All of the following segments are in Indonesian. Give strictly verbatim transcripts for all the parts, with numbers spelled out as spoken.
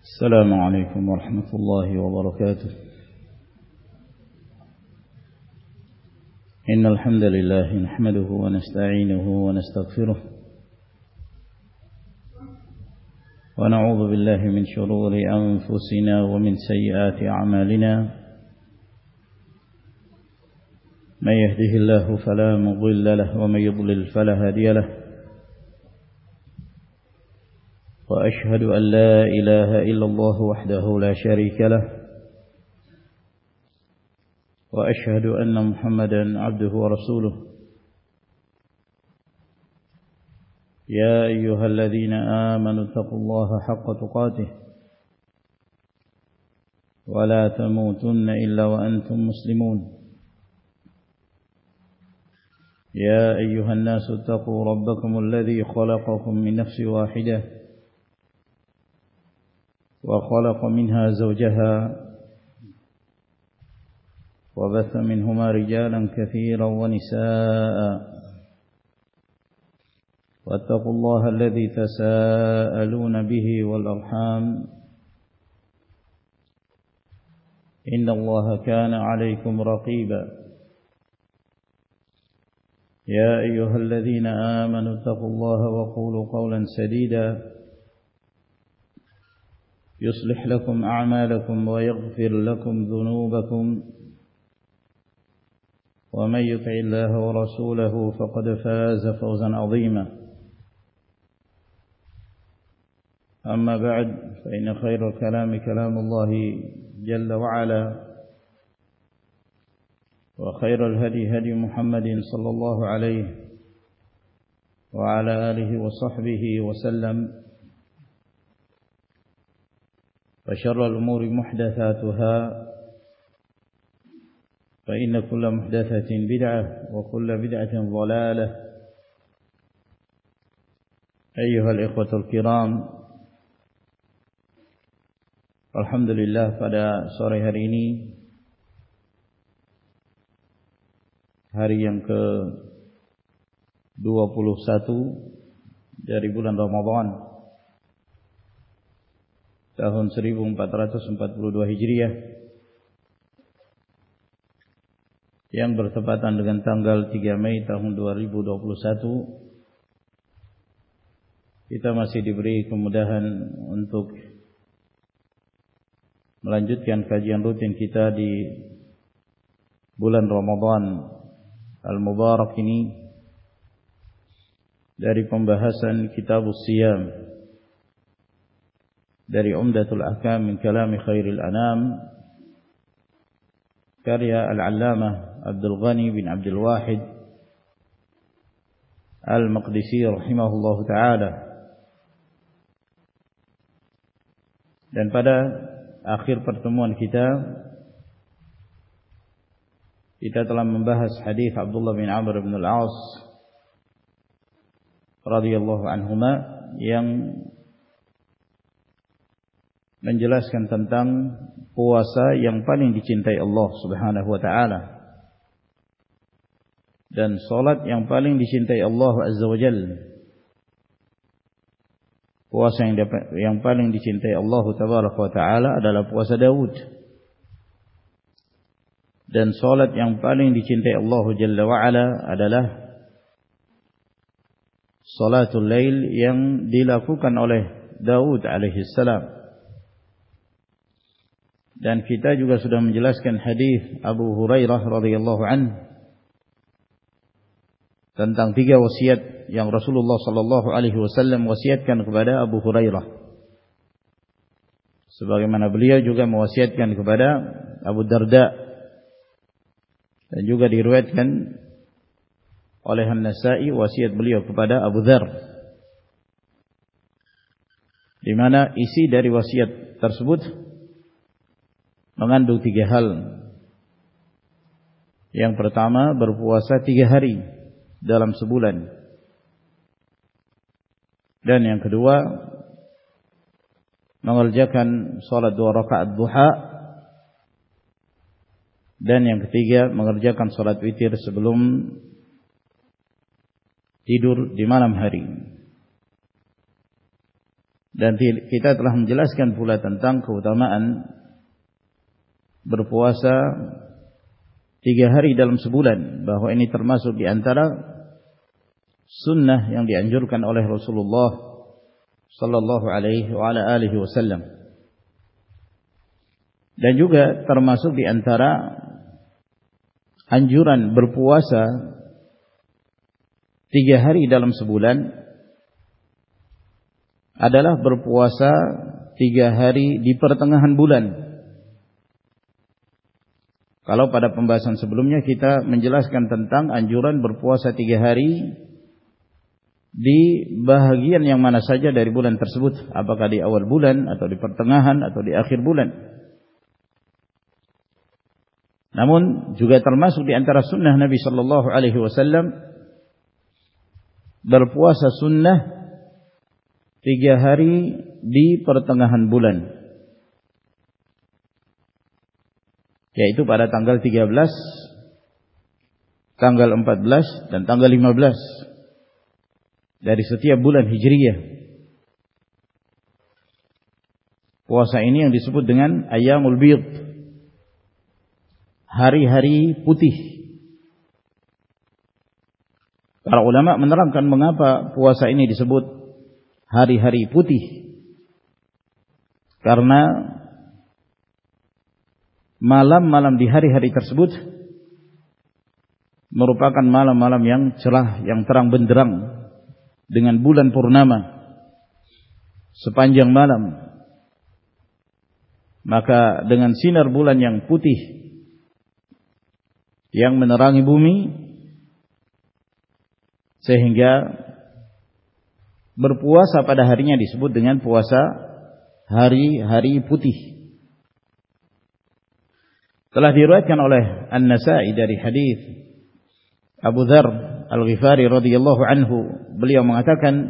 السلام عليكم ورحمة الله وبركاته. إن الحمد لله نحمده ونستعينه ونستغفره ونعوذ بالله من شرور أنفسنا ومن سيئات أعمالنا. من يهده الله فلا مضل له ومن يضلل فلا هادي له. وأشهد أن لا إله إلا الله وحده لا شريك له وأشهد أن محمدا عبده ورسوله. يا أيها الذين آمنوا اتقوا الله حق تقاته ولا تموتن إلا وأنتم مسلمون. يا أيها الناس اتقوا ربكم الذي خلقكم من نفس واحدة وخلق منها زوجها وبث منهما رجالا كثيرا ونساء واتقوا الله الذي تساءلون به والأرحام إن الله كان عليكم رقيبا. يا أيها الذين آمنوا اتقوا الله وقولوا قولا سديدا يصلح لكم أعمالكم ويغفر لكم ذنوبكم ومن يطع الله ورسوله فقد فاز فوزا عظيما. أما بعد فإن خير الكلام كلام الله جل وعلا وخير الهدي هدي محمد صلى الله عليه وعلى آله وصحبه وسلم. وشر الأمور محدثاتها فإن كل محدثة بدعة وكل بدعة ضلالة. أيها الإخوة الكرام, alhamdulillah pada sore hari ini, hari yang ke dua puluh satu dari bulan Ramadan tahun seribu empat ratus empat puluh dua Hijriah yang bertepatan dengan tanggal tiga Mei tahun dua ribu dua puluh satu, kita masih diberi kemudahan untuk melanjutkan kajian rutin kita di bulan Ramadan Al-Mubarak ini dari pembahasan Kitabus Siyam dari Umdatul Ahkam min Kalami Khairil Anam karya Al-Allamah Abdul Ghani bin Abdul Wahid Al-Maqdisi rahimahullahu ta'ala. Dan pada akhir pertemuan kita kita telah membahas hadis Abdullah bin Amr bin Al-As radhiyallahu anhuma yang menjelaskan tentang puasa yang paling dicintai Allah Subhanahu wa taala dan salat yang paling dicintai Allah Azza wa Jalla. Puasa yang yang paling dicintai Allah Tabaraka wa taala adalah puasa Daud. Dan salat yang paling dicintai Allah Jalla wa ala adalah salatul lail yang dilakukan oleh Daud alaihi salam. Dan kita juga sudah menjelaskan hadis Abu Hurairah radhiyallahu anhu tentang tiga wasiat yang Rasulullah sallallahu alaihi wasallam wasiatkan kepada Abu Hurairah. Sebagaimana beliau juga mewasiatkan kepada Abu Darda. Dan juga diriwayatkan oleh An-Nasa'i wasiat beliau kepada Abu Dzar. Di mana isi dari wasiat tersebut mengandung tiga hal. Yang pertama, berpuasa tiga hari dalam sebulan. Dan yang kedua, mengerjakan salat dua rakaat duha. Dan yang ketiga, mengerjakan salat witir sebelum tidur di malam hari. Dan kita telah menjelaskan pula tentang keutamaan berpuasa tiga hari dalam sebulan, bahwa ini termasuk di antara sunnah yang dianjurkan oleh Rasulullah sallallahu alaihi wa ala alihi wasallam. Dan juga termasuk di antara anjuran berpuasa tiga hari dalam sebulan adalah berpuasa tiga hari di pertengahan bulan. Kalau pada pembahasan sebelumnya kita menjelaskan tentang anjuran berpuasa tiga hari di bahagian yang mana saja dari bulan tersebut, apakah di awal bulan atau di pertengahan atau di akhir bulan. Namun juga termasuk di antara sunnah Nabi sallallahu alaihi wasallam berpuasa sunnah tiga hari di pertengahan bulan, yaitu pada tanggal tiga belas, tanggal empat belas, dan tanggal lima belas dari setiap bulan Hijriyah. Puasa ini yang disebut dengan Ayyamul Bid, hari-hari putih. Para ulama menerangkan mengapa puasa ini disebut hari-hari putih, karena malam-malam di hari-hari tersebut merupakan malam-malam yang cerah, yang terang benderang dengan bulan purnama sepanjang malam. Maka dengan sinar bulan yang putih yang menerangi bumi, sehingga berpuasa pada harinya disebut dengan puasa hari-hari putih. Telah diriwayatkan oleh An-Nasa'i dari hadis Abu Dzar Al-Ghifari radhiyallahu anhu, beliau mengatakan,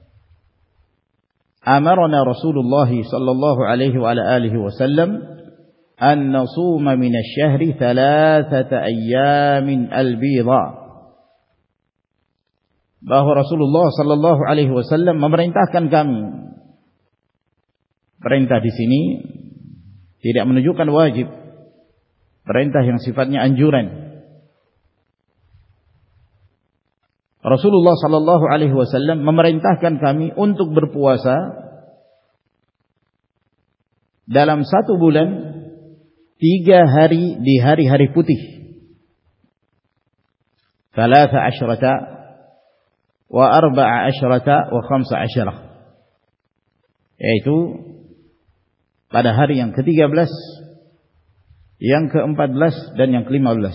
amarna Rasulullah sallallahu alaihi wa ala alihi wasallam an nasuma min asy-syahri thalathata ayyamin al-bidha, bahwa Rasulullah sallallahu alaihi wasallam memerintahkan kami. Perintah di sini tidak menunjukkan wajib, perintah yang sifatnya anjuran. Rasulullah sallallahu alaihi wasallam memerintahkan kami untuk berpuasa dalam satu bulan tiga hari di hari-hari putih. Thalatha asyrata wa arba'a asyrata wa khamsa asyarah, yaitu pada hari yang ke-tiga belas, yang ke-empat belas, dan yang ke-lima belas.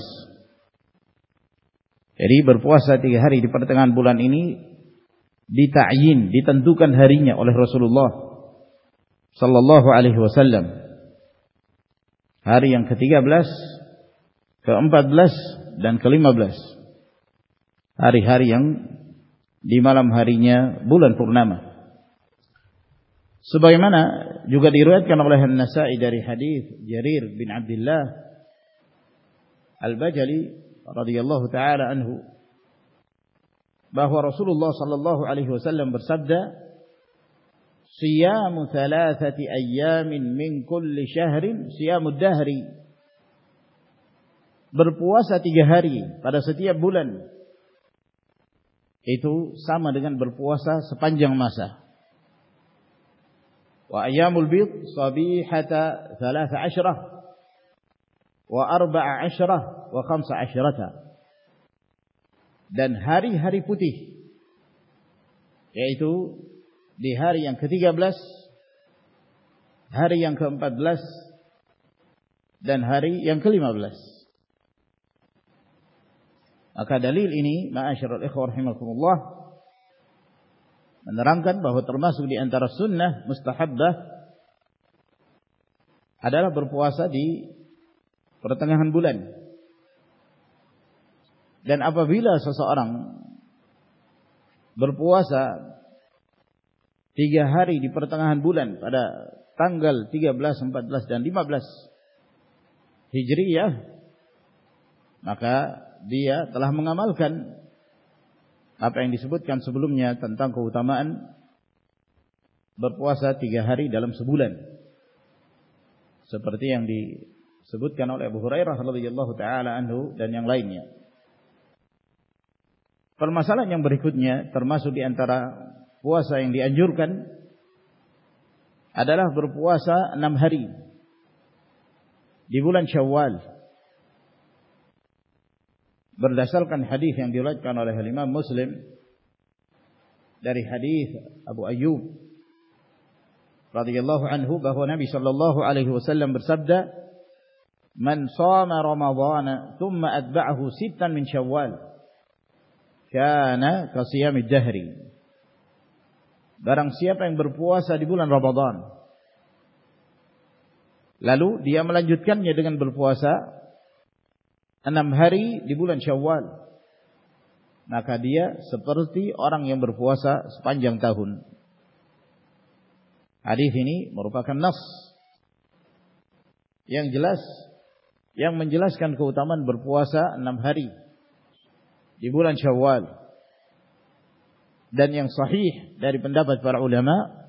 Jadi berpuasa tiga hari di pertengahan bulan ini dita'yin, ditentukan harinya oleh Rasulullah sallallahu alaihi wasallam. Hari yang ke-tiga belas, ke-empat belas, dan ke-lima belas. Hari-hari yang di malam harinya bulan purnama. Sebagaimana juga diriwayatkan oleh An-Nasa'i dari hadis Jarir bin Abdullah Al-Bajali radhiyallahu taala anhu, bahwa Rasulullah sallallahu alaihi wasallam bersabda, siyamu thalathati ayyamin min kulli syahrin siyamud dahri, berpuasa tiga hari pada setiap bulan itu sama dengan berpuasa sepanjang masa. Wa ayyamul bid sabihata thalatha asyrah wa arba'a asyrah wa khamsa asyrata, dan hari-hari putih yaitu di hari yang ke-tiga belas, hari yang ke-empat belas, dan hari yang ke-lima belas. Maka dalil ini, ma'asyiral ikhwah rahimakumullah, menerangkan bahwa termasuk di antara sunnah mustahabbah adalah berpuasa di pertengahan bulan. Dan apabila seseorang berpuasa tiga hari di pertengahan bulan pada tanggal tiga belas, empat belas, dan lima belas Hijriyah, maka dia telah mengamalkan apa yang disebutkan sebelumnya tentang keutamaan berpuasa tiga hari dalam sebulan, seperti yang disebutkan oleh Abu Hurairah radhiyallahu taala anhu dan yang lainnya. Permasalahan yang berikutnya termasuk di antara puasa yang dianjurkan adalah berpuasa enam hari di bulan Syawal, berdasarkan hadis yang diriwayatkan oleh Imam Muslim dari hadis Abu Ayyub radhiyallahu anhu bahwa Nabi sallallahu alaihi wasallam bersabda, "Man shama Ramadhana thumma atba'ahu sittan min Syawal, kana ka siyamid dahri." Barang siapa yang berpuasa di bulan Ramadan, lalu dia melanjutkannya dengan berpuasa enam hari di bulan Syawal, maka dia seperti orang yang berpuasa sepanjang tahun. Hadis ini merupakan nas yang jelas yang menjelaskan keutamaan berpuasa enam hari di bulan Syawal. Dan yang sahih dari pendapat para ulama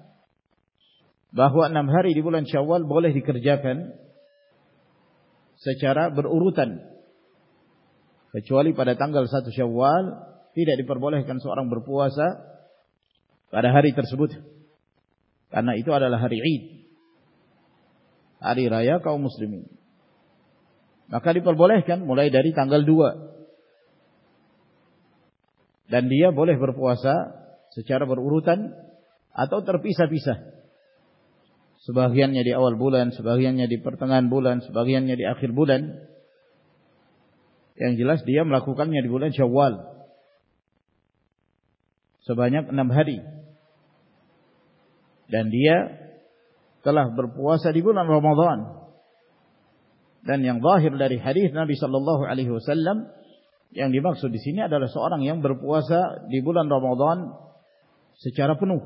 bahwa enam hari di bulan Syawal boleh dikerjakan secara berurutan, kecuali pada tanggal satu Syawal tidak diperbolehkan seorang berpuasa pada hari tersebut, karena itu adalah hari Id, hari raya kaum muslimin. Maka diperbolehkan mulai dari tanggal dua, dan dia boleh berpuasa secara berurutan atau terpisah-pisah. Sebagiannya di awal bulan, sebagiannya di pertengahan bulan, sebagiannya di akhir bulan. Yang jelas dia melakukannya di bulan Syawal sebanyak enam hari. Dan dia telah berpuasa di bulan Ramadan. Dan yang zahir dari hadis Nabi sallallahu alaihi wasallam, yang dimaksud di sini adalah seorang yang berpuasa di bulan Ramadan secara penuh.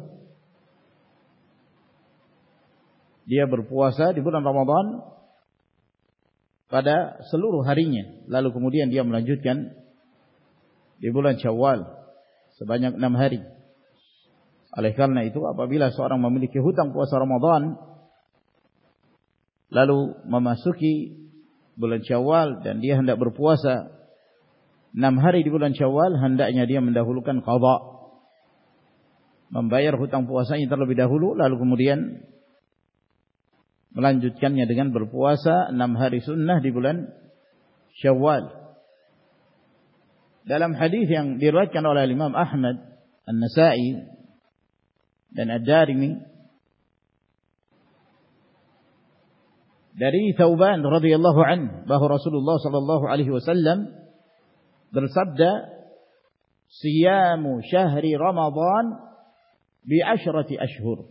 Dia berpuasa di bulan Ramadan pada seluruh harinya, lalu kemudian dia melanjutkan di bulan Syawal sebanyak enam hari. Oleh karena itu, apabila seorang memiliki hutang puasa Ramadan lalu memasuki bulan Syawal dan dia hendak berpuasa enam hari di bulan Syawal, hendaknya dia mendahulukan qadha, membayar hutang puasanya terlebih dahulu, lalu kemudian melanjutkannya dengan berpuasa enam hari sunnah di bulan Syawal. Dalam hadis yang diriwayatkan oleh Imam Ahmad, An-Nasa'i dan Ad-Darimi dari Thauban radhiyallahu anhu bahwa Rasulullah sallallahu alaihi wasallam bersabda, "Siyamu syahri Ramadan bi asyrati ashhur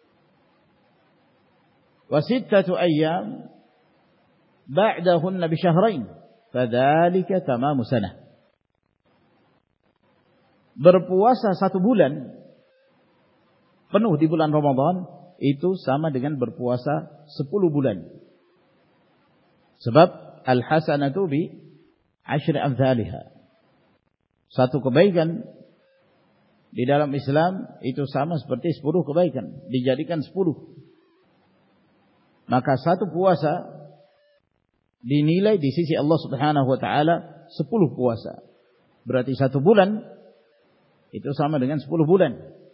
wa sittatu ayyam ba'dahunna bi syahrain, fadzalika tamamu sanah." Berpuasa satu bulan penuh di bulan Ramadan itu sama dengan berpuasa sepuluh bulan. Sebab al-hasanatu bi asyri amthaliha. Satu kebaikan di dalam Islam itu sama seperti sepuluh kebaikan, dijadikan sepuluh. Maka satu puasa dinilai di sisi Allah Subhanahu wa taala sepuluh puasa. Berarti satu bulan itu sama dengan sepuluh bulan.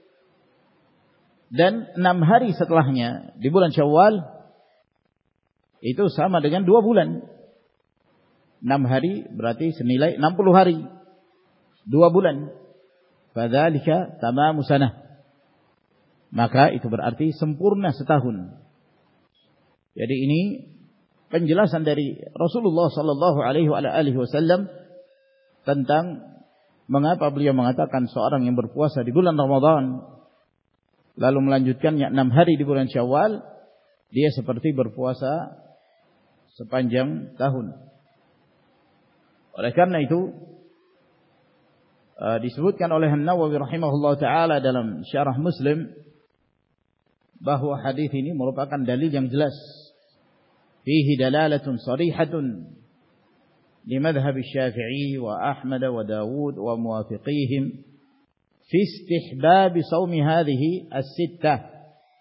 Dan enam hari setelahnya di bulan Syawal itu sama dengan dua bulan. Enam hari berarti senilai enam puluh hari. Dua bulan. Fadzalika tamamu sanah. Maka itu berarti sempurna setahun. Jadi ini penjelasan dari Rasulullah sallallahu alaihi wasallam tentang mengapa beliau mengatakan seorang yang berpuasa di bulan Ramadan lalu melanjutkannya enam hari di bulan Syawal, dia seperti berpuasa sepanjang tahun. Oleh karena itu uh, disebutkan oleh An-Nawawi rahimahullah taala dalam syarah Muslim bahwa hadis ini merupakan dalil yang jelas, fihi dalalatun sarihatun li madhhab Syafi'i wa Ahmad wa Dawud wa muwafiqihim fi istihbab shaumi hadhihi as-sittah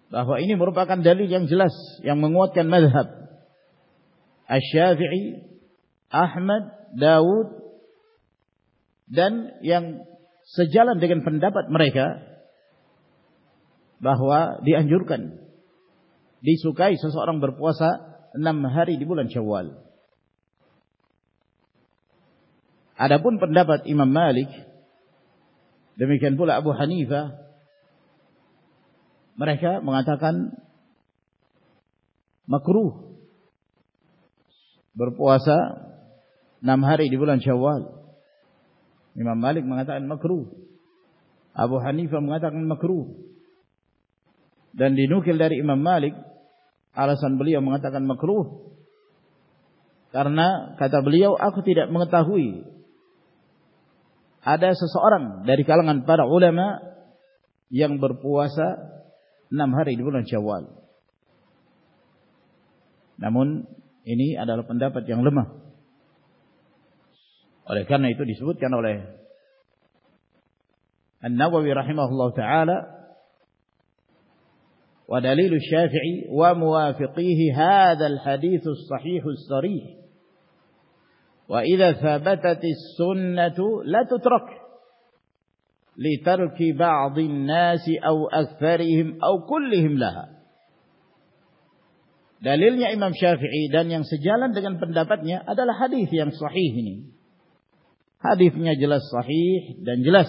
bahwa ini merupakan dalil yang jelas yang menguatkan mazhab Asy-Syafi'i, Ahmad, Daud, dan yang sejalan dengan pendapat mereka bahwa dianjurkan, disukai seseorang berpuasa enam hari di bulan Syawal. Adapun pendapat Imam Malik, demikian pula Abu Hanifah, mereka mengatakan makruh berpuasa enam hari di bulan Syawal. Imam Malik mengatakan makruh, Abu Hanifah mengatakan makruh. Dan dinukil dari Imam Malik, alasan beliau mengatakan makruh karena kata beliau, aku tidak mengetahui ada seseorang dari kalangan para ulama yang berpuasa enam hari di bulan Syawal. Namun ini adalah pendapat yang lemah. Oleh karena itu disebutkan oleh An-Nawawi rahimahullah ta'ala, wa dalilu Syafi'i wa muwafiqihi hadzal haditsus sahihus sharih. Wa idza thabatatis sunnatu la tutrak li tarki ba'dhin nasi aw aktsarihim aw kullihim laha. Dalilnya Imam Syafi'i dan yang sejalan dengan pendapatnya adalah hadis yang sahih ini. Hadisnya jelas sahih dan jelas.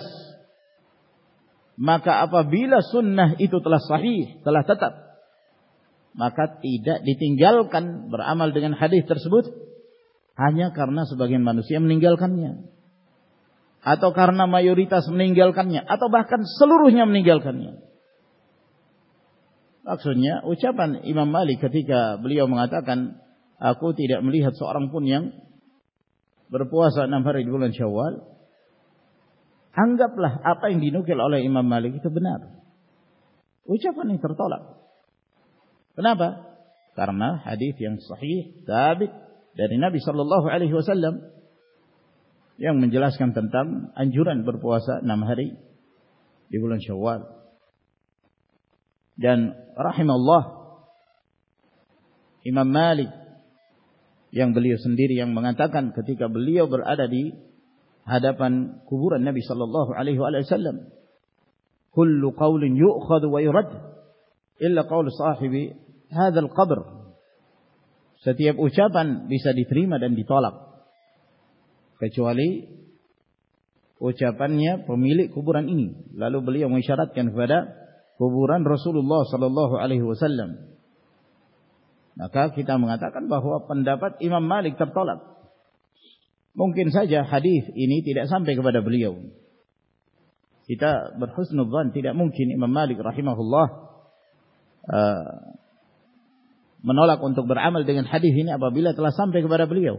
Maka apabila sunnah itu telah sahih, telah tetap, maka tidak ditinggalkan beramal dengan hadis tersebut hanya karena sebagian manusia meninggalkannya, atau karena mayoritas meninggalkannya, atau bahkan seluruhnya meninggalkannya. Maksudnya ucapan Imam Malik ketika beliau mengatakan, aku tidak melihat seorang pun yang berpuasa enam hari di bulan Syawal, anggaplah apa yang dinukil oleh Imam Malik itu benar. Ucapan ini tertolak. Kenapa? Karena hadis yang sahih, sabit dari Nabi sallallahu alaihi wasallam yang menjelaskan tentang anjuran berpuasa enam hari di bulan Syawal. Dan rahimallah Imam Malik yang beliau sendiri yang mengatakan ketika beliau berada di hadapan kuburan Nabi sallallahu alaihi wasallam, kullu qaulin yu'khadhu wa yurad illa qaul sahibi hadzal qabr. Setiap ucapan bisa diterima dan ditolak kecuali ucapannya pemilik kuburan ini. Lalu beliau mengisyaratkan kepada kuburan Rasulullah sallallahu alaihi wasallam. Maka kita mengatakan bahwa pendapat Imam Malik tertolak. Mungkin saja hadis ini tidak sampai kepada beliau. Kita berhusnudzan, tidak mungkin Imam Malik rahimahullah uh, menolak untuk beramal dengan hadis ini apabila telah sampai kepada beliau.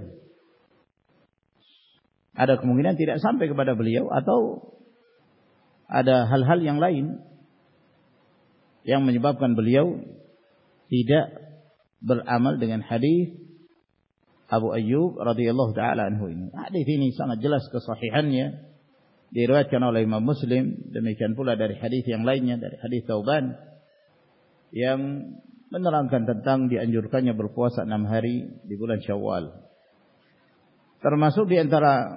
Ada kemungkinan tidak sampai kepada beliau, atau ada hal-hal yang lain yang menyebabkan beliau tidak beramal dengan hadis Abu Ayyub radhiyallahu taala anhu ini. Hadis ini sangat jelas kesahihannya, diriwayatkan oleh Imam Muslim, demikian pula dari hadis yang lainnya, dari hadis Thauban yang menerangkan tentang dianjurkannya berpuasa enam hari di bulan Syawal. Termasuk di antara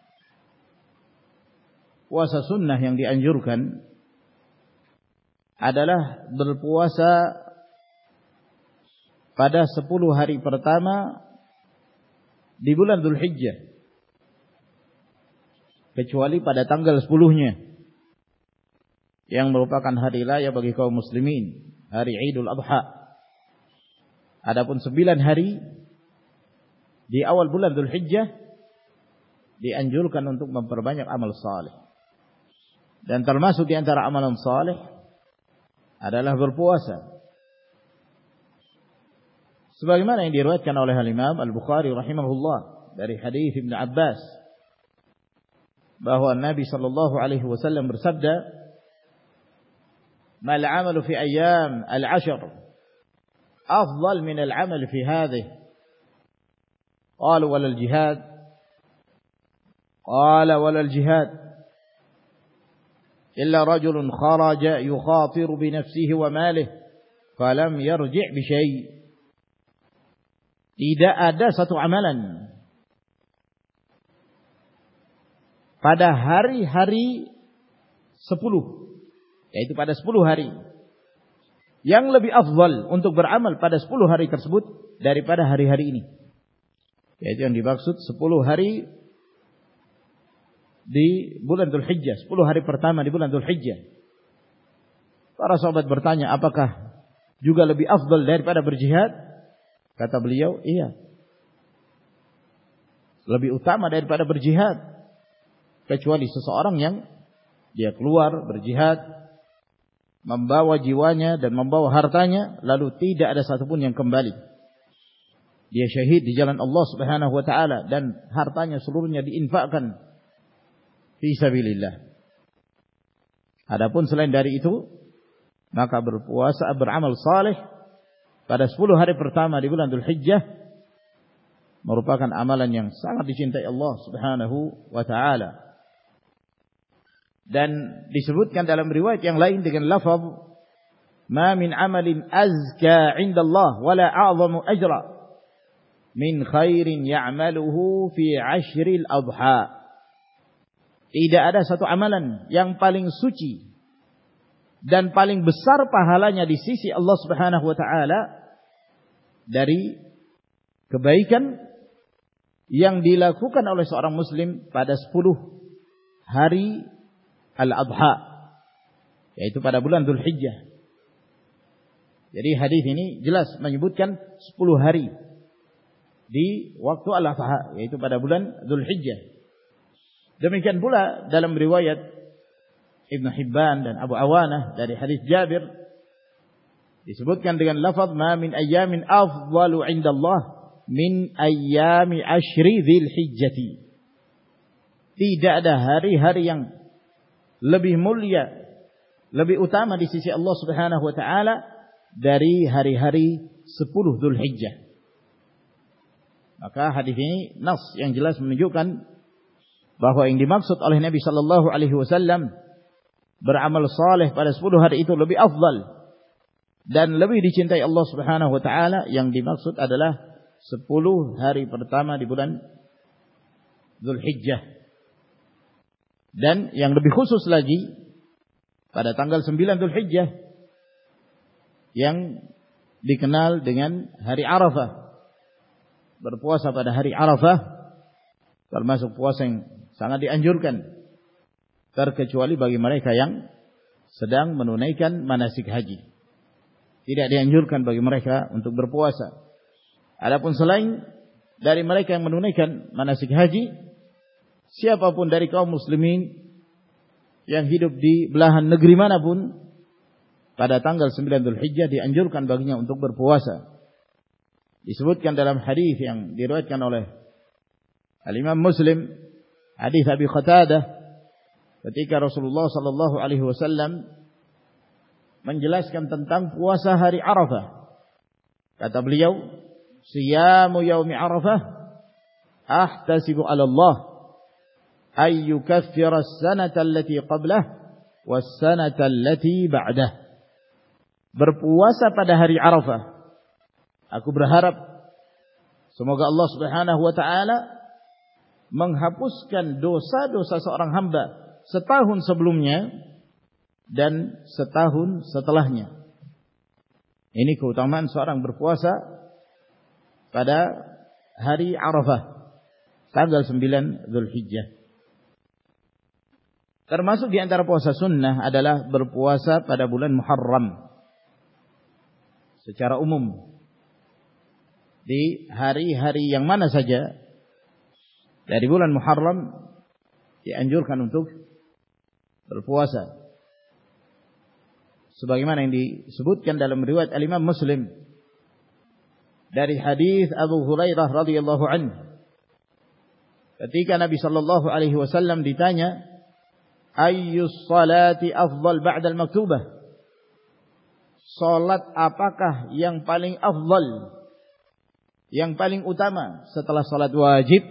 puasa sunnah yang dianjurkan adalah berpuasa pada sepuluh hari pertama di bulan Dzulhijjah, kecuali pada tanggal sepuluh-nya yang merupakan hari raya bagi kaum muslimin, hari Idul Adha. Adapun sembilan hari di awal bulan Dzulhijjah dianjurkan untuk memperbanyak amal saleh. Dan termasuk di antara amalan saleh adalah berpuasa. Sebagaimana yang diriwayatkan oleh Imam Al-Bukhari rahimahullah dari hadis Ibnu Abbas bahwa Nabi sallallahu alaihi wasallam bersabda, "Mal 'amalu fi ayyam al-'ashr afdal min al-'amal fi hadhihi." Qalu wala al-jihad? Qala wala al-jihad illa rajulun kharaja yukhatiru bi nafsihi wa malihi falam yarji' bi syai'. Tidak ada satu amalan pada hari-hari sepuluh, yaitu pada sepuluh hari, yang lebih afdal untuk beramal pada sepuluh hari tersebut daripada hari-hari ini. Yaitu yang dimaksud sepuluh hari di bulan Dzulhijjah, sepuluh hari pertama di bulan Dzulhijjah. Para sahabat bertanya, apakah juga lebih afdal daripada berjihad? Kata beliau, iya. Lebih utama daripada berjihad. Kecuali seseorang yang dia keluar berjihad, membawa jiwanya dan membawa hartanya, lalu tidak ada satupun yang kembali. Dia syahid di jalan Allah Subhanahu wa taala dan hartanya seluruhnya diinfakkan fi sabilillah. Adapun selain dari itu, maka berpuasa, beramal saleh pada sepuluh hari pertama di bulan Dzulhijjah merupakan amalan yang sangat dicintai Allah Subhanahu wa taala. Dan disebutkan dalam riwayat yang lain dengan lafaz, "Ma min amalin azka 'inda Allah wala a'zamu ajra min khairin ya'maluhu fi 'ashril adha." Tidak ada satu amalan yang paling suci dan paling besar pahalanya di sisi Allah Subhanahu wa taala dari kebaikan yang dilakukan oleh seorang muslim pada sepuluh hari Al-Adha, yaitu pada bulan Dzulhijjah. Jadi hadis ini jelas menyebutkan sepuluh hari di waktu Al-Adha, yaitu pada bulan Dzulhijjah. Demikian pula dalam riwayat Ibn Hibban dan Abu Awanah dari hadis Jabir disebutkan dengan lafaz, "Ma min ayyamin afdalu 'inda Allah min ayyami ashri Dzulhijjah." Tidak ada hari-hari yang lebih mulia, lebih utama di sisi Allah Subhanahu wa taala dari hari-hari sepuluh Dzulhijjah. Maka hadis ini nas yang jelas menunjukkan bahwa yang dimaksud oleh Nabi sallallahu alaihi wasallam beramal saleh pada sepuluh hari itu lebih afdal dan lebih dicintai Allah Subhanahu wa taala. Yang dimaksud adalah sepuluh hari pertama di bulan Dzulhijjah. Dan yang lebih khusus lagi pada tanggal sembilan Dzulhijjah yang dikenal dengan hari Arafah. Berpuasa pada hari Arafah termasuk puasa yang sangat dianjurkan, terkecuali bagi mereka yang sedang menunaikan manasik haji. Tidak dianjurkan bagi mereka untuk berpuasa. Adapun selain dari mereka yang menunaikan manasik haji, siapapun dari kaum muslimin yang hidup di belahan negeri manapun, pada tanggal sembilan Dzulhijjah dianjurkan baginya untuk berpuasa. Disebutkan dalam hadis yang diriwayatkan oleh Al-Imam Muslim, hadis Abi Qatadah, ketika Rasulullah sallallahu alaihi wasallam menjelaskan tentang puasa hari Arafah. Kata beliau, "Siyamu yaumi Arafah ahtasibu 'ala Allah ay yukaffira as-sanata allati qablah was-sanata allati ba'dah." Berpuasa pada hari Arafah, aku berharap semoga Allah Subhanahu wa taala menghapuskan dosa-dosa seorang hamba setahun sebelumnya dan setahun setelahnya. Ini keutamaan seorang berpuasa pada hari Arafah, tanggal sembilan Dzulhijjah. Termasuk di antara puasa sunnah adalah berpuasa pada bulan Muharram secara umum. Di hari-hari yang mana saja dari bulan Muharram dianjurkan untuk berpuasa. Sebagaimana yang disebutkan dalam riwayat Al-Imam Muslim dari hadis Abu Hurairah radhiyallahu anhu, ketika Nabi sallallahu alaihi wasallam ditanya, "Ayyus salati afdal ba'da al-maktubah?" Salat apakah yang paling afdal, yang paling utama setelah salat wajib?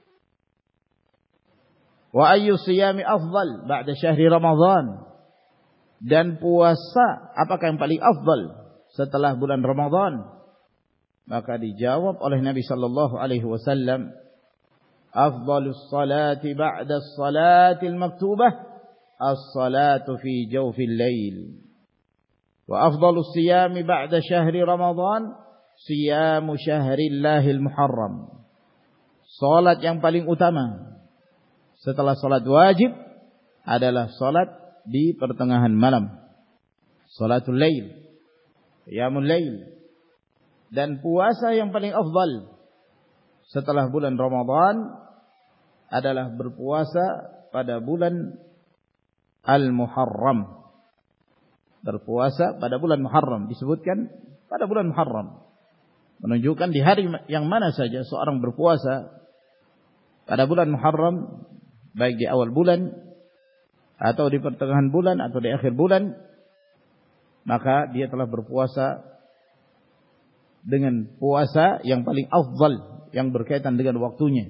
Wa ayyu siyami afdal ba'da syahri Ramadan? Dan puasa apakah yang paling afdal setelah bulan Ramadan? Maka dijawab oleh Nabi sallallahu alaihi wasallam, afdhalus salati ba'da as-salatil maktubah as-salatu fi jawfil lail. Wa afdhalus siyami ba'da syahri Ramadan siyamu syahrillahil muharram. Salat yang paling utama setelah salat wajib adalah salat di pertengahan malam. Salatul lail, qiyamul lail. Dan puasa yang paling afdal setelah bulan Ramadan adalah berpuasa pada bulan Al-Muharram. Berpuasa pada bulan Muharram, disebutkan pada bulan Muharram, menunjukkan di hari yang mana saja seorang berpuasa pada bulan Muharram, baik di awal bulan atau di pertengahan bulan atau di akhir bulan, maka dia telah berpuasa dengan puasa yang paling afdal yang berkaitan dengan waktunya.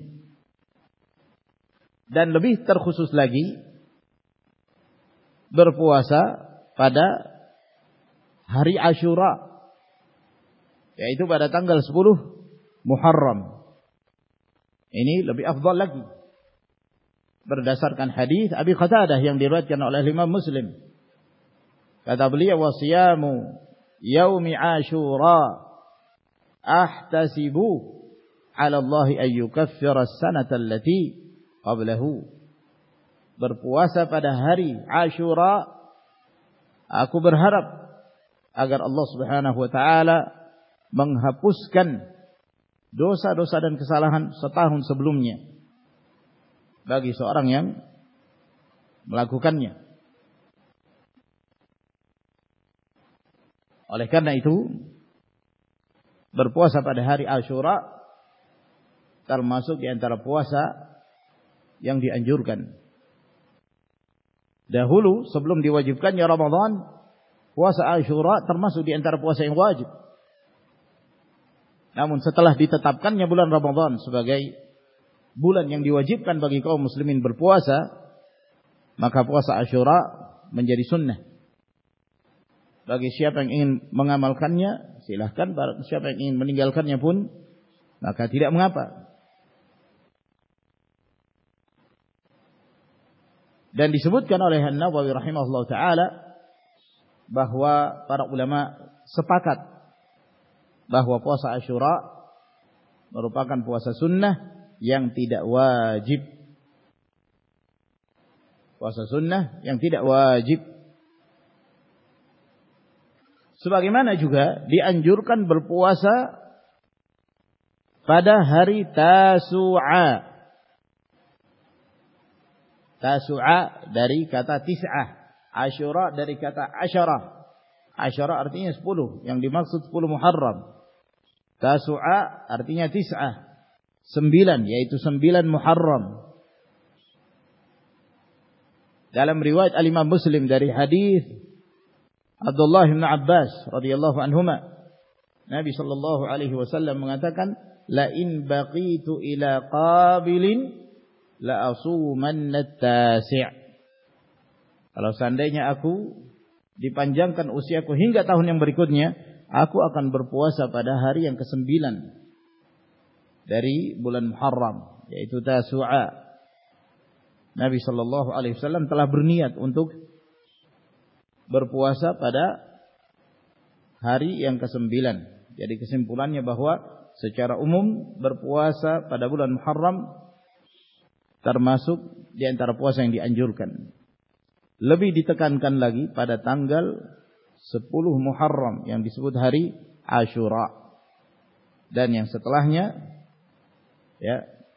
Dan lebih terkhusus lagi berpuasa pada hari Asyura, yaitu pada tanggal sepuluh Muharram. Ini lebih afdal lagi berdasarkan hadis Abi Qatadah yang diriwayatkan oleh Imam Muslim. Kata beliau, wasiyamu yaumi Asyura ahtasibu ala Allah an yukaffira as-sanata allati qablahu. Berpuasa pada hari Asyura, aku berharap agar Allah Subhanahu wa taala menghapuskan dosa-dosa dan kesalahan setahun sebelumnya bagi seorang yang melakukannya. Oleh karena itu, berpuasa pada hari Asyura termasuk di antara puasa yang dianjurkan. Dahulu sebelum diwajibkannya Ramadan, puasa Asyura termasuk di antara puasa yang wajib. Namun setelah ditetapkannya bulan Ramadan sebagai bulan yang diwajibkan bagi kaum muslimin berpuasa, maka puasa Asyura menjadi sunnah. Bagi siapa yang ingin mengamalkannya, silahkan. Siapa yang ingin meninggalkannya pun, maka tidak mengapa. Dan disebutkan oleh An-Nawawi rahimahullah ta'ala bahwa para ulama sepakat bahwa puasa Asyura merupakan puasa sunnah yang tidak wajib. Puasa sunnah yang tidak wajib. Sebagaimana juga dianjurkan berpuasa pada hari Tasu'a. Tasu'a dari kata tis'ah, Asyura dari kata asyarah. Asyara artinya sepuluh, yang dimaksud sepuluh Muharram. Tasu'a artinya tis'ah, sembilan, yaitu sembilan Muharram. Dalam riwayat Al-Imam Muslim dari hadis Abdullah bin Abbas radhiyallahu anhuma, Nabi sallallahu alaihi wasallam mengatakan, la in baqitu ila qabilin la asumanna at-tasi'. Kalau seandainya aku dipanjangkan usiaku hingga tahun yang berikutnya, aku akan berpuasa pada hari yang kesembilan dari bulan Muharram, yaitu Tasu'a. Nabi sallallahu alaihi wasallam telah berniat untuk berpuasa pada hari yang kesembilan. Jadi kesimpulannya bahwa secara umum berpuasa pada bulan Muharram termasuk di antara puasa yang dianjurkan. Lebih ditekankan lagi pada tanggal sepuluh Muharram yang disebut hari Asyura. Dan yang setelahnya, ya,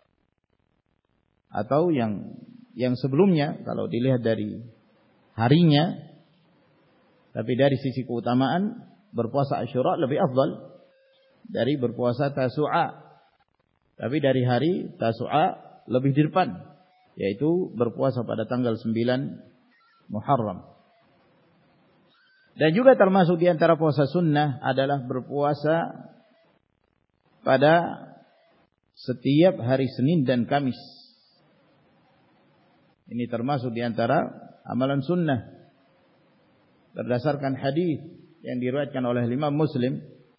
atau yang yang sebelumnya kalau dilihat dari harinya, tapi dari sisi keutamaan berpuasa Asyura lebih afdal dari berpuasa Tasu'a. Tapi dari hari Tasu'a lebih di depan, yaitu berpuasa pada tanggal sembilan Muharram. Dan juga termasuk di antara puasa sunnah adalah berpuasa pada setiap hari Senin dan Kamis. Ini termasuk di antara amalan sunnah berdasarkan hadis yang diriwayatkan oleh Imam Muslim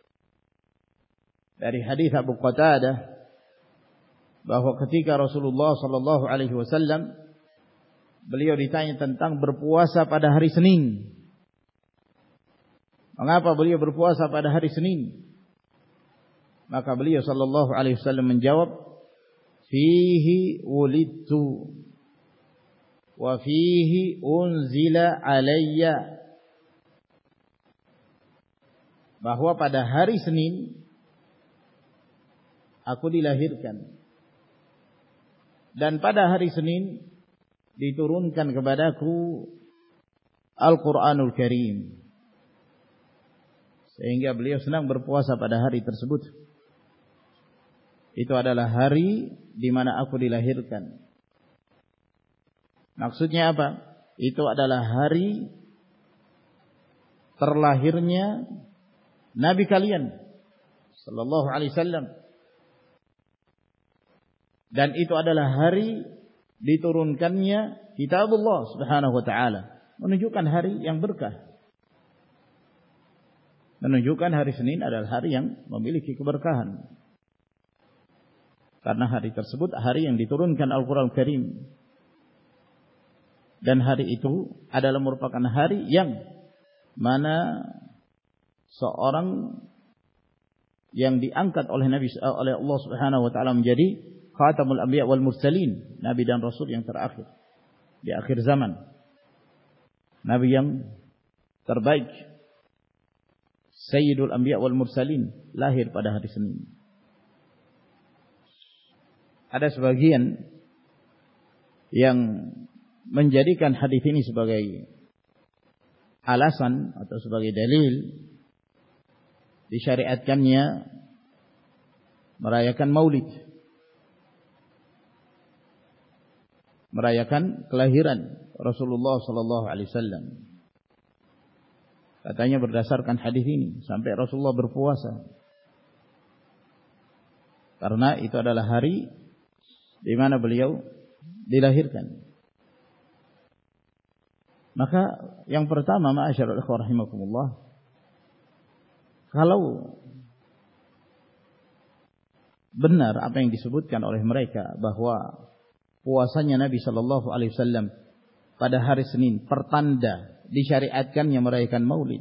dari hadis Abu Qatadah bahwa ketika Rasulullah sallallahu alaihi wasallam beliau ditanya tentang berpuasa pada hari Senin. Mengapa beliau berpuasa pada hari Senin? Maka beliau sallallahu alaihi wasallam menjawab, "Fihi wulidtu wa fihi unzila alayya." Bahwa pada hari Senin aku dilahirkan. Dan pada hari Senin diturunkan kepadaku Al-Quranul Karim. Sehingga beliau senang berpuasa pada hari tersebut. Itu adalah hari di mana aku dilahirkan. Maksudnya apa? Itu adalah hari terlahirnya Nabi kalian sallallahu alaihi wasallam. Dan itu adalah hari diturunkannya kitabullah subhanahu wa ta'ala. Menunjukkan hari yang berkah. Menunjukkan hari Senin adalah hari yang memiliki keberkahan. Karena hari tersebut hari yang diturunkan Al-Quran Karim. Dan hari itu adalah merupakan hari yang mana seorang yang diangkat oleh Nabi oleh Allah Subhanahu wa taala menjadi khatamul anbiya wal mursalin, nabi dan rasul yang terakhir di akhir zaman. Nabi yang terbaik, sayyidul anbiya wal mursalin, lahir pada hari Senin. Ada sebagian yang menjadikan hadis ini sebagai alasan atau sebagai dalil disyariatkannya merayakan Maulid, merayakan kelahiran Rasulullah sallallahu alaihi wasallam. Katanya berdasarkan hadis ini sampai Rasulullah berpuasa. Karena itu adalah hari di mana beliau dilahirkan. Maka yang pertama, ma'asyiral ikhwah rahimakumullah, kalau benar apa yang disebutkan oleh mereka bahwa puasanya Nabi sallallahu alaihi wasallam pada hari Senin pertanda disyariatkannya merayakan Maulid,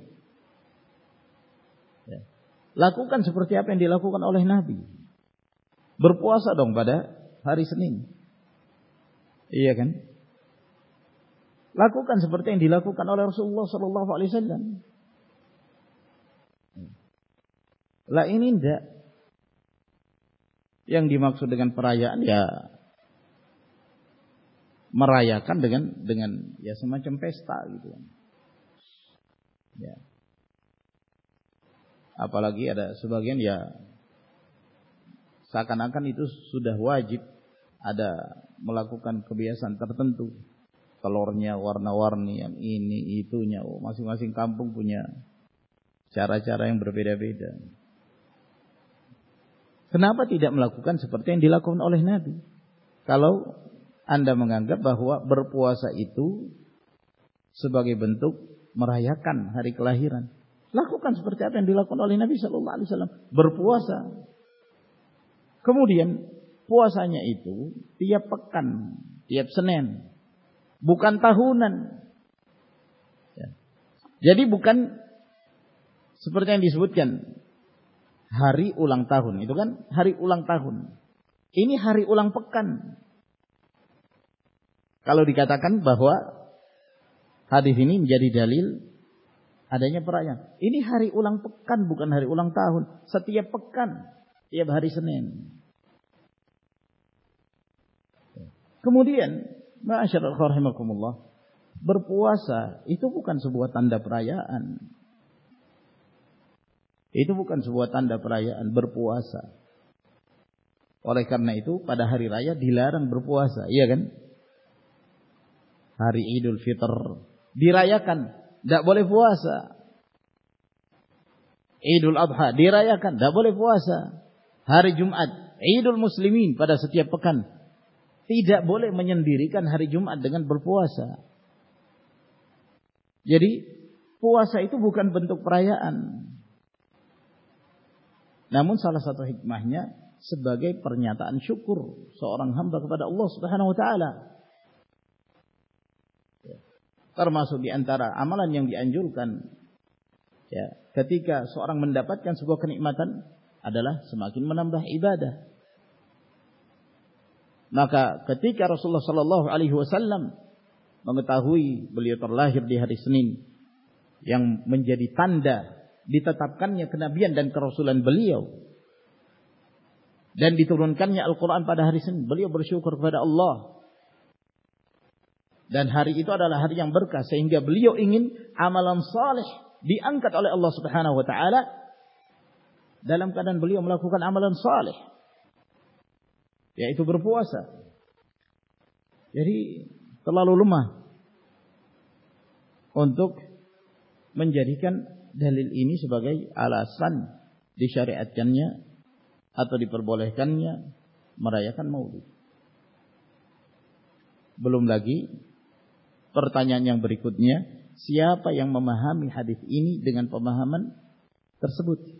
ya, lakukan seperti apa yang dilakukan oleh Nabi. Berpuasa dong pada hari Senin. Iya kan? Lakukan seperti yang dilakukan oleh Rasulullah sallallahu alaihi wasallam. Lah ini enggak. Yang dimaksud dengan perayaan ya merayakan dengan dengan ya semacam pesta gitu kan. Ya. Apalagi ada sebagian ya seakan-akan itu sudah wajib ada melakukan kebiasaan tertentu. Telurnya warna-warni, yang ini itunya. Oh, masing-masing kampung punya cara-cara yang berbeda-beda. Kenapa tidak melakukan seperti yang dilakukan oleh Nabi? Kalau Anda menganggap bahwa berpuasa itu sebagai bentuk merayakan hari kelahiran, lakukan seperti apa yang dilakukan oleh Nabi sallallahu alaihi wasallam, berpuasa. Kemudian puasanya itu tiap pekan, tiap Senin, bukan tahunan. Ya. Jadi bukan seperti yang disebutkan hari ulang tahun, itu kan hari ulang tahun. Ini hari ulang pekan. Kalau dikatakan bahwa hadis ini menjadi dalil adanya perayaan. Ini hari ulang pekan, bukan hari ulang tahun. Setiap pekan, tiap hari Senin. Kemudian, ma'asyiral rahimakumullah, berpuasa itu bukan sebuah tanda perayaan. Itu bukan sebuah tanda perayaan berpuasa. Oleh karena itu pada hari raya dilarang berpuasa, iya kan? Hari Idul Fitr dirayakan, tidak boleh puasa. Idul Adha dirayakan, tidak boleh puasa. Hari Jumat, Idul Muslimin pada setiap pekan, tidak boleh menyendirikan hari Jumat dengan berpuasa. Jadi puasa itu bukan bentuk perayaan. Namun salah satu hikmahnya sebagai pernyataan syukur seorang hamba kepada Allah Subhanahu wa taala. Termasuk di antara amalan yang dianjurkan ya, ketika seorang mendapatkan sebuah kenikmatan adalah semakin menambah ibadah. Maka ketika Rasulullah sallallahu alaihi wasallam mengetahui beliau terlahir di hari Senin yang menjadi tanda ditetapkannya kenabian dan kerasulan beliau dan diturunkannya Al-Quran pada hari Senin, beliau bersyukur kepada Allah. Dan hari itu adalah hari yang berkah sehingga beliau ingin amalan saleh diangkat oleh Allah Subhanahu wa taala dalam keadaan beliau melakukan amalan saleh, yaitu berpuasa. Jadi terlalu lemah untuk menjadikan dalil ini sebagai alasan disyariatkannya atau diperbolehkannya merayakan Maulid. Belum lagi pertanyaan yang berikutnya, siapa yang memahami hadis ini dengan pemahaman tersebut?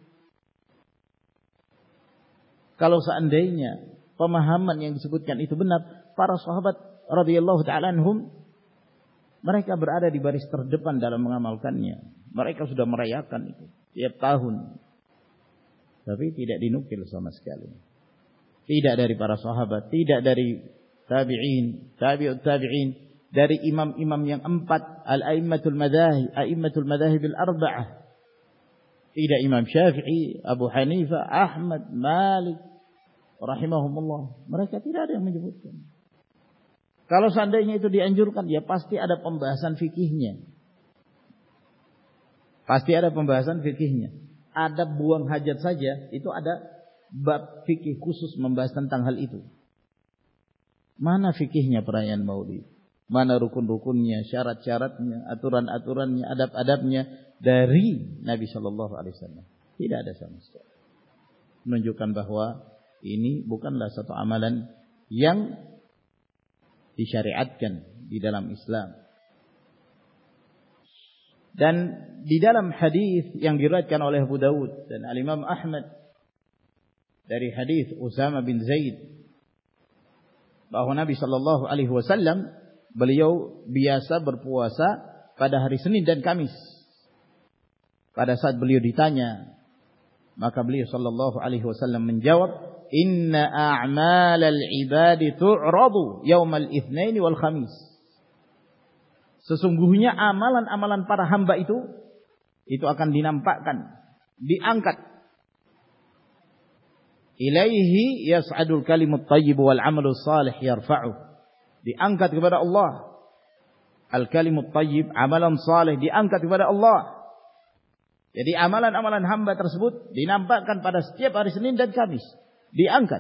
Kalau seandainya pemahaman yang disebutkan itu benar, para sahabat radhiyallahu ta'ala anhum, mereka berada di baris terdepan dalam mengamalkannya. Mereka sudah merayakan itu tiap tahun. Tapi tidak dinukil sama sekali. Tidak dari para sahabat, tidak dari tabi'in, tabi'ut tabi'in, dari imam-imam yang empat, al-a'immatul madahib, a'immatul madahib al-arba'ah. Tidak Imam Syafi'i, Abu Hanifah, Ahmad, Malik rahimahumullah. Mereka tidak ada yang menyebutkan. Kalau seandainya itu dianjurkan, ya pasti ada pembahasan fikihnya. Pasti ada pembahasan fikihnya. Ada buang hajat saja, itu ada bab fikih khusus membahas tentang hal itu. Mana fikihnya perayaan Maulid? Mana rukun-rukunnya, syarat-syaratnya, aturan-aturannya, adab-adabnya dari Nabi Shallallahu Alaihi Wasallam? Tidak ada sama sekali. Menunjukkan bahwa ini bukanlah satu amalan yang disyariatkan di dalam Islam. Dan di dalam hadis yang diriwayatkan oleh Abu Dawud dan Al-Imam Ahmad dari hadis Usama bin Zaid, bahwa Nabi Shallallahu Alaihi Wasallam beliau biasa berpuasa pada hari Senin dan Kamis. Pada saat beliau ditanya, maka beliau Shallallahu Alaihi Wasallam menjawab, Inna a'malal ibadi tu'radu yaumal itsnaini wal khamis. Sesungguhnya amalan-amalan para hamba itu itu akan dinampakkan, diangkat. Ilaihi yas'adul kalimut thayyib wal 'amalus salih yarfa'u. Diangkat kepada Allah. Al-kalimut thayyib, amalan salih diangkat kepada Allah. Jadi amalan-amalan hamba tersebut dinampakkan pada setiap hari Senin dan Kamis, diangkat.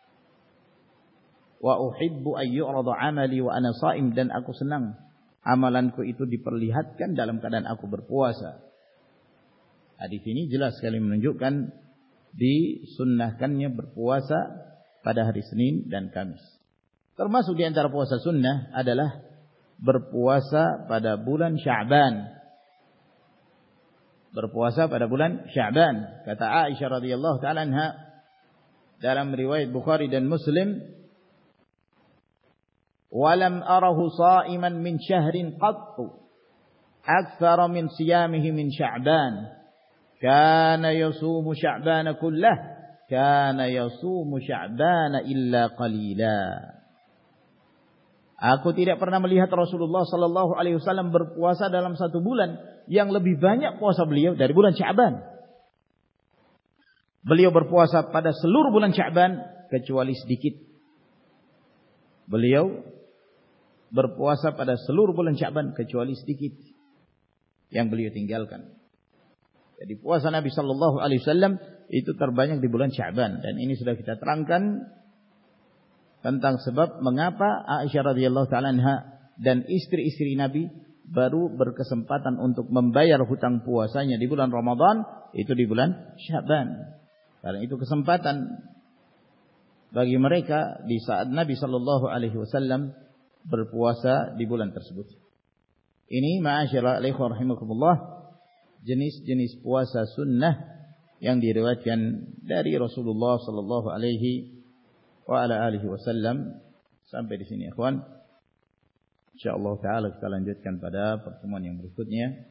Wa uhibbu an yu'rada 'amali wa ana sha'im, dan aku senang amalanku itu diperlihatkan dalam keadaan aku berpuasa. Hadis ini jelas sekali menunjukkan disunnahkannya berpuasa pada hari Senin dan Kamis. Termasuk di antara puasa sunnah adalah berpuasa pada bulan Sya'ban. Berpuasa pada bulan Sya'ban. Kata Aisyah radhiyallahu ta'ala anha dalam riwayat Bukhari dan Muslim, walam arahu sa'iman min syahrin qattu akthara min siyamihi min Sya'ban. Kana yasumu Sya'bana kullah, kana yasumu Sya'bana illa qalila. Aku tidak pernah melihat Rasulullah sallallahu alaihi wasallam berpuasa dalam satu bulan yang lebih banyak puasa beliau dari bulan Sya'ban. Beliau berpuasa pada seluruh bulan Sya'ban kecuali sedikit. Beliau berpuasa pada seluruh bulan Sya'ban kecuali sedikit yang beliau tinggalkan. Jadi puasa Nabi sallallahu alaihi wasallam itu terbanyak di bulan Sya'ban, dan ini sudah kita terangkan tentang sebab mengapa Aisyah radhiyallahu ta'ala anha dan istri-istri Nabi baru berkesempatan untuk membayar hutang puasanya di bulan Ramadan itu di bulan Sya'ban. Karena itu kesempatan bagi mereka di saat Nabi sallallahu alaihi wasallam berpuasa di bulan tersebut. Ini ma'asyiral ikhwah rahimakumullah jenis-jenis puasa sunnah yang diriwayatkan dari Rasulullah sallallahu alaihi wa ala alihi wasallam. Sampai di sini ikhwan. Insyaallah taala kita lanjutkan pada pertemuan yang berikutnya.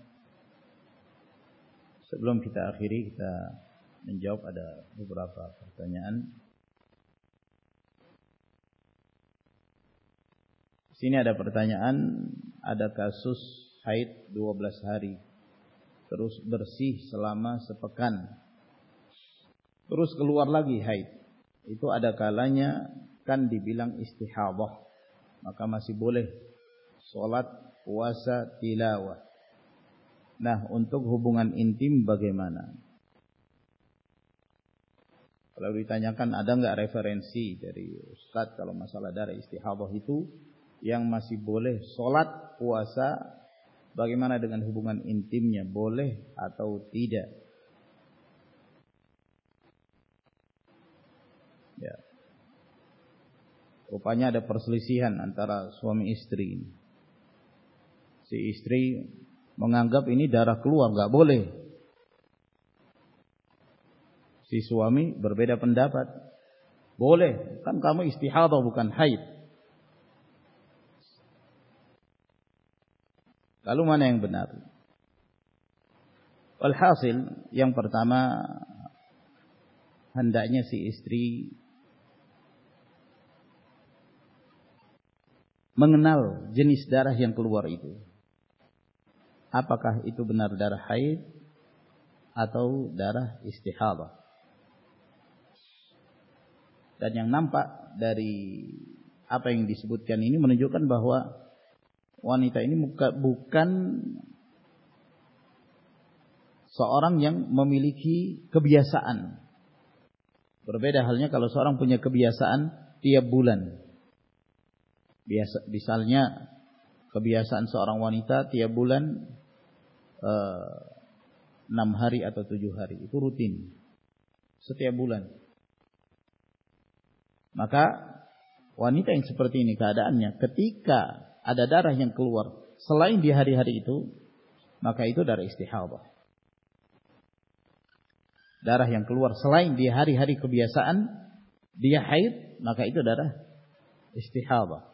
Sebelum kita akhiri, kita menjawab ada beberapa pertanyaan. Di sini ada pertanyaan, ada kasus haid dua belas hari, terus bersih selama sepekan, terus keluar lagi haid. Itu ada kalanya kan dibilang istihadah, maka masih boleh sholat, puasa, tilawah. Nah, untuk hubungan intim bagaimana? Kalau ditanyakan ada enggak referensi dari Ustaz kalau masalah darah istihadah itu yang masih boleh sholat, puasa, bagaimana dengan hubungan intimnya, boleh atau tidak? Ya. Rupanya ada perselisihan antara suami istri. Si istri menganggap ini darah keluar, enggak boleh. Si suami berbeda pendapat. Boleh, kan kamu istihadah bukan haid. Lalu mana yang benar? Walhasil, yang pertama, hendaknya si istri mengenal jenis darah yang keluar itu. Apakah itu benar darah haid atau darah istihadah? Dan yang nampak dari apa yang disebutkan ini menunjukkan bahwa wanita ini bukan seorang yang memiliki kebiasaan. Berbeda halnya kalau seorang punya kebiasaan tiap bulan. Biasa, misalnya kebiasaan seorang wanita tiap bulan enam eh, hari atau tujuh hari, itu rutin setiap bulan. Maka wanita yang seperti ini keadaannya, ketika ada darah yang keluar selain di hari-hari itu, maka itu darah istihadah. Darah yang keluar selain di hari-hari kebiasaan dia haid, maka itu darah istihadah.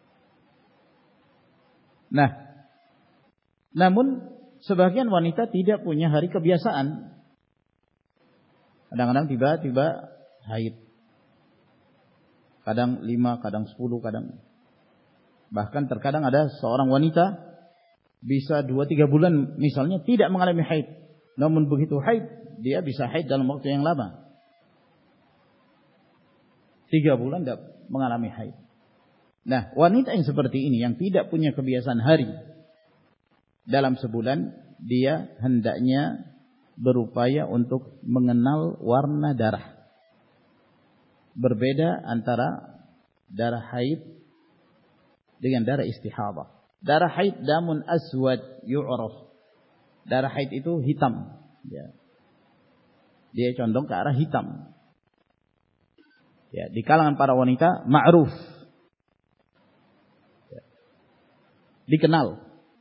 Nah, namun sebagian wanita tidak punya hari kebiasaan. Kadang-kadang tiba-tiba haid. Kadang lima, kadang sepuluh, kadang. Bahkan terkadang ada seorang wanita bisa dua tiga bulan misalnya tidak mengalami haid. Namun begitu haid, dia bisa haid dalam waktu yang lama. Tiga bulan tidak mengalami haid. Nah, wanita yang seperti ini yang tidak punya kebiasaan hari dalam sebulan, dia hendaknya berupaya untuk mengenal warna darah. Berbeda antara darah haid dengan darah istihadah. Darah haid damun aswad yu'raf. Darah haid itu hitam. Ya. Dia condong ke arah hitam. Ya, di kalangan para wanita ma'ruf. Ya. Dikenal.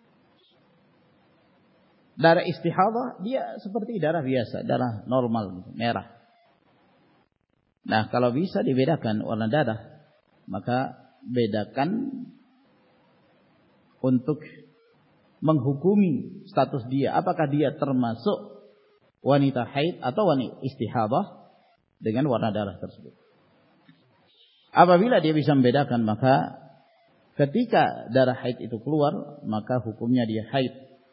Darah istihadah dia seperti darah biasa, darah normal, merah. Nah, kalau bisa dibedakan warna darah, maka bedakan untuk menghukumi status dia, apakah dia termasuk wanita haid atau wanita istihadah dengan warna darah tersebut. Apabila dia bisa membedakan, maka ketika darah haid itu keluar, maka hukumnya dia haid.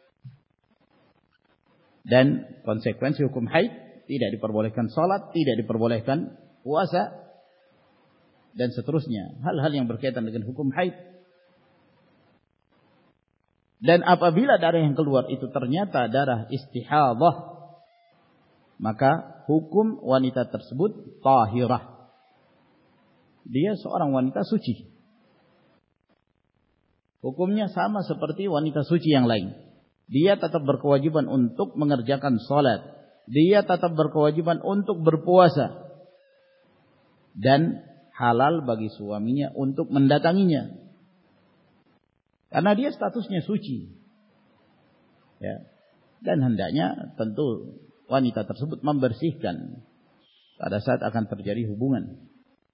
Dan konsekuensi hukum haid, tidak diperbolehkan salat, tidak diperbolehkan puasa, dan seterusnya. Hal-hal yang berkaitan dengan hukum haid. Dan apabila darah yang keluar itu ternyata darah istihadah, maka hukum wanita tersebut tahirah. Dia seorang wanita suci. Hukumnya sama seperti wanita suci yang lain. Dia tetap berkewajiban untuk mengerjakan salat. Dia tetap berkewajiban untuk berpuasa. Dan halal bagi suaminya untuk mendatanginya. Karena dia statusnya suci. Ya. Dan hendaknya tentu wanita tersebut membersihkan pada saat akan terjadi hubungan.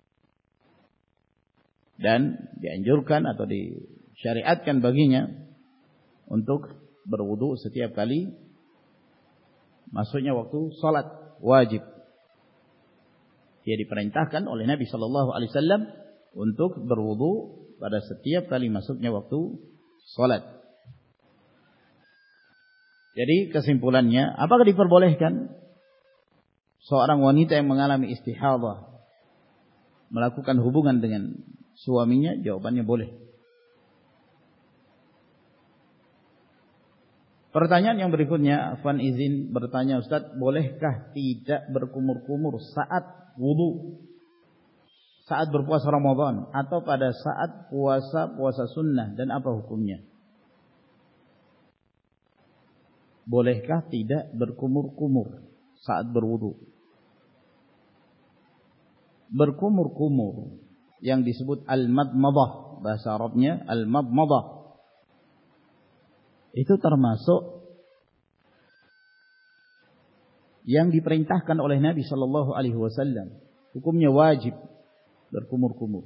Dan dianjurkan atau disyariatkan baginya untuk berwudu setiap kali masuknya waktu salat wajib. Dia diperintahkan oleh Nabi sallallahu alaihi wasallam untuk berwudu pada setiap kali masuknya waktu salat. Jadi kesimpulannya, apakah diperbolehkan seorang wanita yang mengalami istihadah melakukan hubungan dengan suaminya? Jawabannya boleh. Pertanyaan yang berikutnya, Afwan izin bertanya Ustaz, bolehkah tidak berkumur-kumur saat wudu, saat berpuasa Ramadan atau pada saat puasa-puasa sunnah, dan apa hukumnya? Bolehkah tidak berkumur-kumur saat berwudu? Berkumur-kumur yang disebut al-madmadah, bahasa Arabnya al-madmadah, itu termasuk yang diperintahkan oleh Nabi sallallahu alaihi wasallam. Hukumnya wajib berkumur-kumur.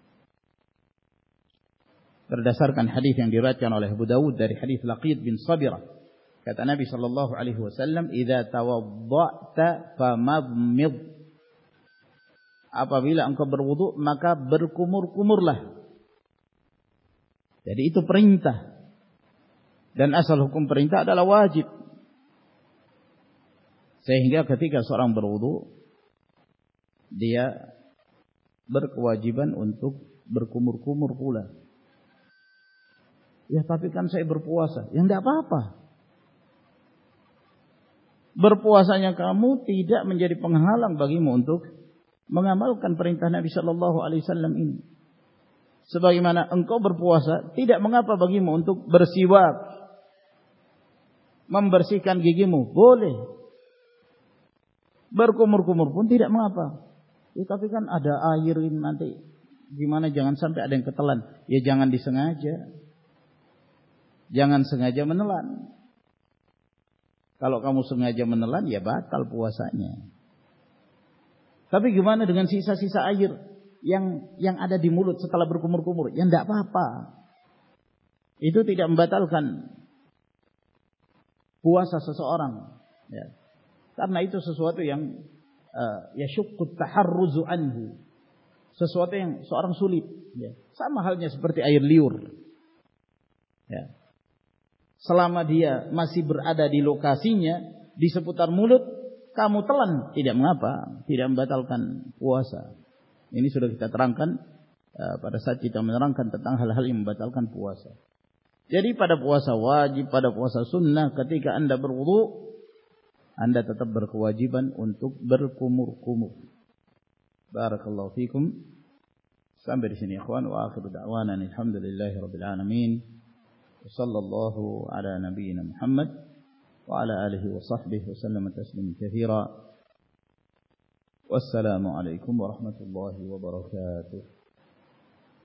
Berdasarkan hadis yang diriwayatkan oleh Abu Dawud dari hadis Laqid bin Sabirah, kata Nabi sallallahu alaihi wasallam, "Idza tawadda'ta famadmid." Apabila engkau berwudu, maka berkumur-kumurlah. Jadi itu perintah. Dan asal hukum perintah adalah wajib. Sehingga ketika seorang berwudu, dia berkewajiban untuk berkumur-kumur pula. Ya tapi kan saya berpuasa. Ya enggak apa-apa. Berpuasanya kamu tidak menjadi penghalang bagimu untuk mengamalkan perintah Nabi sallallahu alaihi wasallam ini. Sebagaimana engkau berpuasa, tidak mengapa bagimu untuk bersiwak, membersihkan gigimu, boleh. Berkumur-kumur pun tidak mengapa. Ya, tapi kan ada air ini nanti gimana, jangan sampai ada yang ketelan. Ya jangan disengaja. Jangan sengaja menelan. Kalau kamu sengaja menelan, ya batal puasanya. Tapi gimana dengan sisa-sisa air yang yang ada di mulut setelah berkumur-kumur? Ya enggak apa-apa. Itu tidak membatalkan puasa seseorang, ya. Karena itu sesuatu yang uh, yashuqqut taharruzu anhu, sesuatu yang seorang sulit, ya. Sama halnya seperti air liur, ya. Selama dia masih berada di lokasinya, di seputar mulut, kamu telan, tidak mengapa, tidak membatalkan puasa. Ini sudah kita terangkan uh, pada saat kita menerangkan tentang hal-hal yang membatalkan puasa. Jadi pada puasa wajib, pada puasa sunnah, ketika Anda berwudu, Anda tetap berkewajiban untuk berkumur-kumur. Barakallahu fikum. Sampai di sini ikhwan, wa akhiru da'wana alhamdulillahi rabbil alamin. Wassallallahu ala nabiyyina Muhammad wa ala alihi wa sahbihi wa sallama tasliman katsira. Wassalamu alaikum warahmatullahi wabarakatuh.